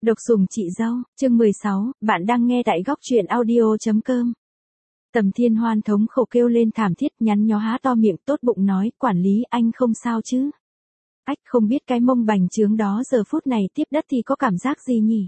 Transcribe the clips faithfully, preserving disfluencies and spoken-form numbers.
Độc sủng chị dâu, chương mười sáu, bạn đang nghe tại góc truyện audio chấm com. Tầm Thiên Hoan thống khổ kêu lên thảm thiết, nhắn nhó há to miệng, tốt bụng nói, quản lý anh không sao chứ? Ách, không biết cái mông bành trướng đó giờ phút này tiếp đất thì có cảm giác gì nhỉ?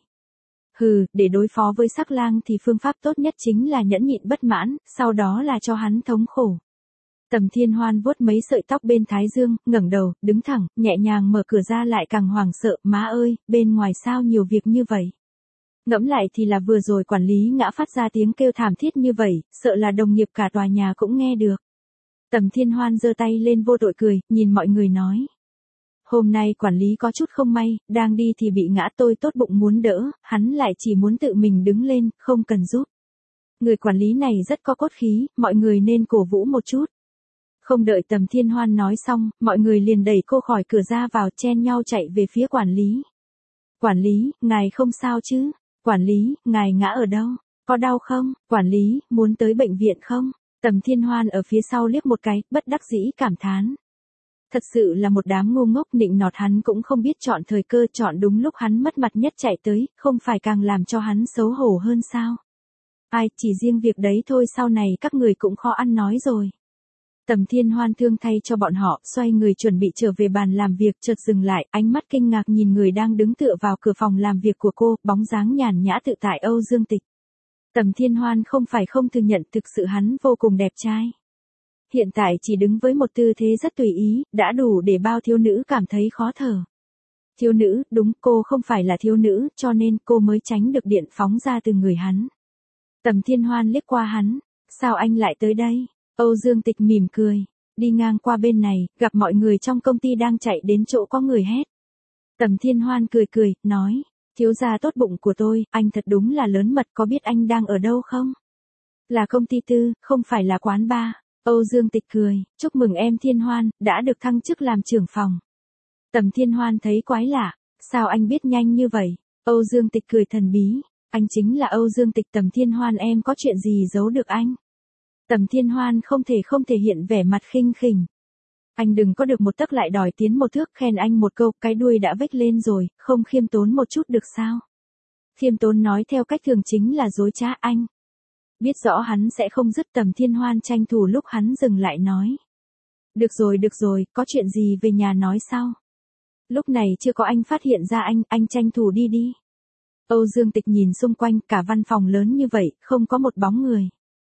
Hừ, để đối phó với Sắc Lang thì phương pháp tốt nhất chính là nhẫn nhịn bất mãn, sau đó là cho hắn thống khổ. Tầm Thiên Hoan vuốt mấy sợi tóc bên thái dương, ngẩng đầu, đứng thẳng, nhẹ nhàng mở cửa ra lại càng hoảng sợ, má ơi, bên ngoài sao nhiều việc như vậy. Ngẫm lại thì là vừa rồi quản lý ngã phát ra tiếng kêu thảm thiết như vậy, sợ là đồng nghiệp cả tòa nhà cũng nghe được. Tầm Thiên Hoan giơ tay lên vô tội cười, nhìn mọi người nói. Hôm nay quản lý có chút không may, đang đi thì bị ngã, tôi tốt bụng muốn đỡ, hắn lại chỉ muốn tự mình đứng lên, không cần giúp. Người quản lý này rất có cốt khí, mọi người nên cổ vũ một chút. Không đợi Tầm Thiên Hoan nói xong, mọi người liền đẩy cô khỏi cửa ra vào, chen nhau chạy về phía quản lý. Quản lý, ngài không sao chứ? Quản lý, ngài ngã ở đâu? Có đau không? Quản lý, muốn tới bệnh viện không? Tầm Thiên Hoan ở phía sau liếc một cái, bất đắc dĩ cảm thán. Thật sự là một đám ngu ngốc, nịnh nọt hắn cũng không biết chọn thời cơ, chọn đúng lúc hắn mất mặt nhất chạy tới, không phải càng làm cho hắn xấu hổ hơn sao? Ai, chỉ riêng việc đấy thôi sau này các người cũng khó ăn nói rồi. Tầm Thiên Hoan thương thay cho bọn họ, xoay người chuẩn bị trở về bàn làm việc, chợt dừng lại, ánh mắt kinh ngạc nhìn người đang đứng tựa vào cửa phòng làm việc của cô, bóng dáng nhàn nhã tự tại Âu Dương Tịch. Tầm Thiên Hoan không phải không thừa nhận, thực sự hắn vô cùng đẹp trai. Hiện tại chỉ đứng với một tư thế rất tùy ý, đã đủ để bao thiếu nữ cảm thấy khó thở. Thiếu nữ, đúng, cô không phải là thiếu nữ, cho nên cô mới tránh được điện phóng ra từ người hắn. Tầm Thiên Hoan liếc qua hắn, sao anh lại tới đây? Âu Dương Tịch mỉm cười, đi ngang qua bên này, gặp mọi người trong công ty đang chạy đến chỗ có người hét. Tầm Thiên Hoan cười cười, nói, thiếu gia tốt bụng của tôi, anh thật đúng là lớn mật, có biết anh đang ở đâu không? Là công ty tư, không phải là quán bar. Âu Dương Tịch cười, chúc mừng em Thiên Hoan, đã được thăng chức làm trưởng phòng. Tầm Thiên Hoan thấy quái lạ, sao anh biết nhanh như vậy? Âu Dương Tịch cười thần bí, anh chính là Âu Dương Tịch. Tầm Thiên Hoan, em có chuyện gì giấu được anh? Tầm Thiên Hoan không thể không thể hiện vẻ mặt khinh khỉnh. Anh đừng có được một tấc lại đòi tiến một thước, khen anh một câu, cái đuôi đã vếch lên rồi, không khiêm tốn một chút được sao? Khiêm tốn nói theo cách thường chính là dối trá anh. Biết rõ hắn sẽ không dứt, Tầm Thiên Hoan tranh thủ lúc hắn dừng lại nói. Được rồi được rồi, có chuyện gì về nhà nói sau. Lúc này chưa có anh phát hiện ra anh, anh tranh thủ đi đi. Âu Dương Tịch nhìn xung quanh, cả văn phòng lớn như vậy, không có một bóng người.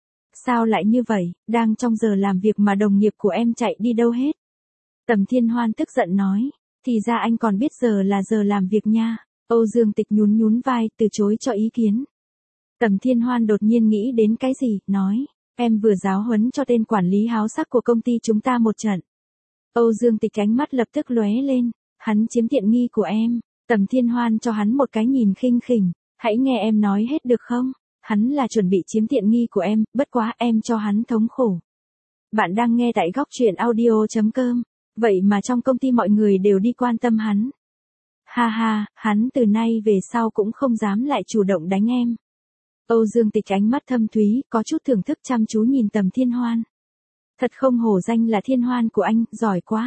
Sao lại như vậy, đang trong giờ làm việc mà đồng nghiệp của em chạy đi đâu hết? Tầm Thiên Hoan tức giận nói, thì ra anh còn biết giờ là giờ làm việc nha. Âu Dương Tịch nhún nhún vai, từ chối cho ý kiến. Tầm Thiên Hoan đột nhiên nghĩ đến cái gì, nói, em vừa giáo huấn cho tên quản lý háo sắc của công ty chúng ta một trận. Âu Dương Tịch ánh mắt lập tức lóe lên, hắn chiếm tiện nghi của em. Tầm Thiên Hoan cho hắn một cái nhìn khinh khỉnh, hãy nghe em nói hết được không? Hắn là chuẩn bị chiếm tiện nghi của em, bất quá em cho hắn thống khổ. Bạn đang nghe tại góc truyện audio chấm com, vậy mà trong công ty mọi người đều đi quan tâm hắn. Ha ha, hắn từ nay về sau cũng không dám lại chủ động đánh em. Âu Dương Tịch ánh mắt thâm thúy, có chút thưởng thức chăm chú nhìn Tầm Thiên Hoan. Thật không hổ danh là Thiên Hoan của anh, giỏi quá.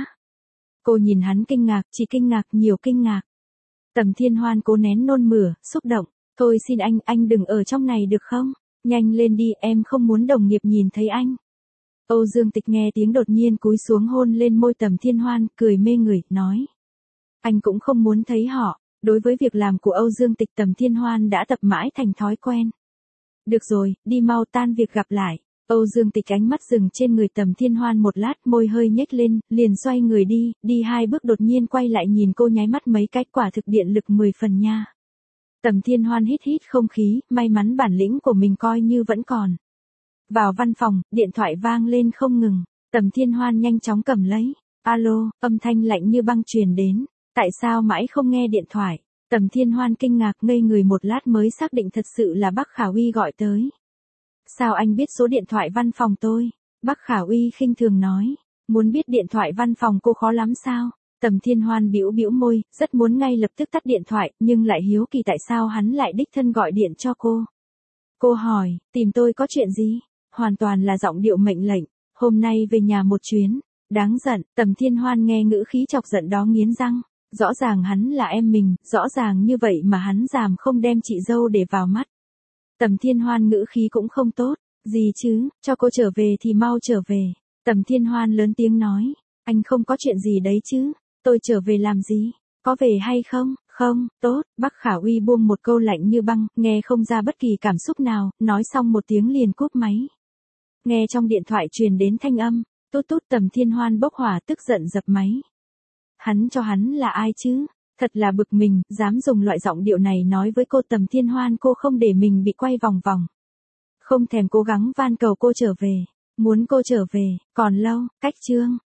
Cô nhìn hắn kinh ngạc, chỉ kinh ngạc, nhiều kinh ngạc. Tầm Thiên Hoan cố nén nôn mửa, xúc động. Thôi xin anh, anh đừng ở trong này được không? Nhanh lên đi, em không muốn đồng nghiệp nhìn thấy anh. Âu Dương Tịch nghe tiếng đột nhiên cúi xuống hôn lên môi Tầm Thiên Hoan, cười mê người, nói. Anh cũng không muốn thấy họ. Đối với việc làm của Âu Dương Tịch, Tầm Thiên Hoan đã tập mãi thành thói quen. Được rồi, đi mau, tan việc gặp lại. Âu Dương Tịch ánh mắt dừng trên người Tầm Thiên Hoan một lát, môi hơi nhếch lên, liền xoay người đi, đi hai bước đột nhiên quay lại nhìn cô nháy mắt mấy cái, quả thực điện lực mười phần nha. Tầm Thiên Hoan hít hít không khí, may mắn bản lĩnh của mình coi như vẫn còn. Vào văn phòng, điện thoại vang lên không ngừng, Tầm Thiên Hoan nhanh chóng cầm lấy. Alo, âm thanh lạnh như băng truyền đến, tại sao mãi không nghe điện thoại? Tầm Thiên Hoan kinh ngạc ngây người một lát mới xác định thật sự là Bác Khả Uy gọi tới. Sao anh biết số điện thoại văn phòng tôi? Bác Khả Uy khinh thường nói, muốn biết điện thoại văn phòng cô khó lắm sao? Tầm Thiên Hoan bĩu bĩu môi, rất muốn ngay lập tức tắt điện thoại, nhưng lại hiếu kỳ tại sao hắn lại đích thân gọi điện cho cô. Cô hỏi, tìm tôi có chuyện gì? Hoàn toàn là giọng điệu mệnh lệnh, hôm nay về nhà một chuyến. Đáng giận, Tầm Thiên Hoan nghe ngữ khí chọc giận đó nghiến răng. Rõ ràng hắn là em mình, rõ ràng như vậy mà hắn dám không đem chị dâu để vào mắt. Tầm Thiên Hoan ngữ khí cũng không tốt. Gì chứ, cho cô trở về thì mau trở về. Tầm Thiên Hoan lớn tiếng nói. Anh không có chuyện gì đấy chứ. Tôi trở về làm gì? Có về hay không? Không, tốt. Bắc Khả Uy buông một câu lạnh như băng, nghe không ra bất kỳ cảm xúc nào, nói xong một tiếng liền cúp máy. Nghe trong điện thoại truyền đến thanh âm. Tút tút. Tầm Thiên Hoan bốc hỏa tức giận dập máy. Hắn cho hắn là ai chứ? Thật là bực mình, dám dùng loại giọng điệu này nói với cô. Tầm Thiên Hoan cô không để mình bị quay vòng vòng. Không thèm cố gắng van cầu cô trở về. Muốn cô trở về, còn lâu, cách chương.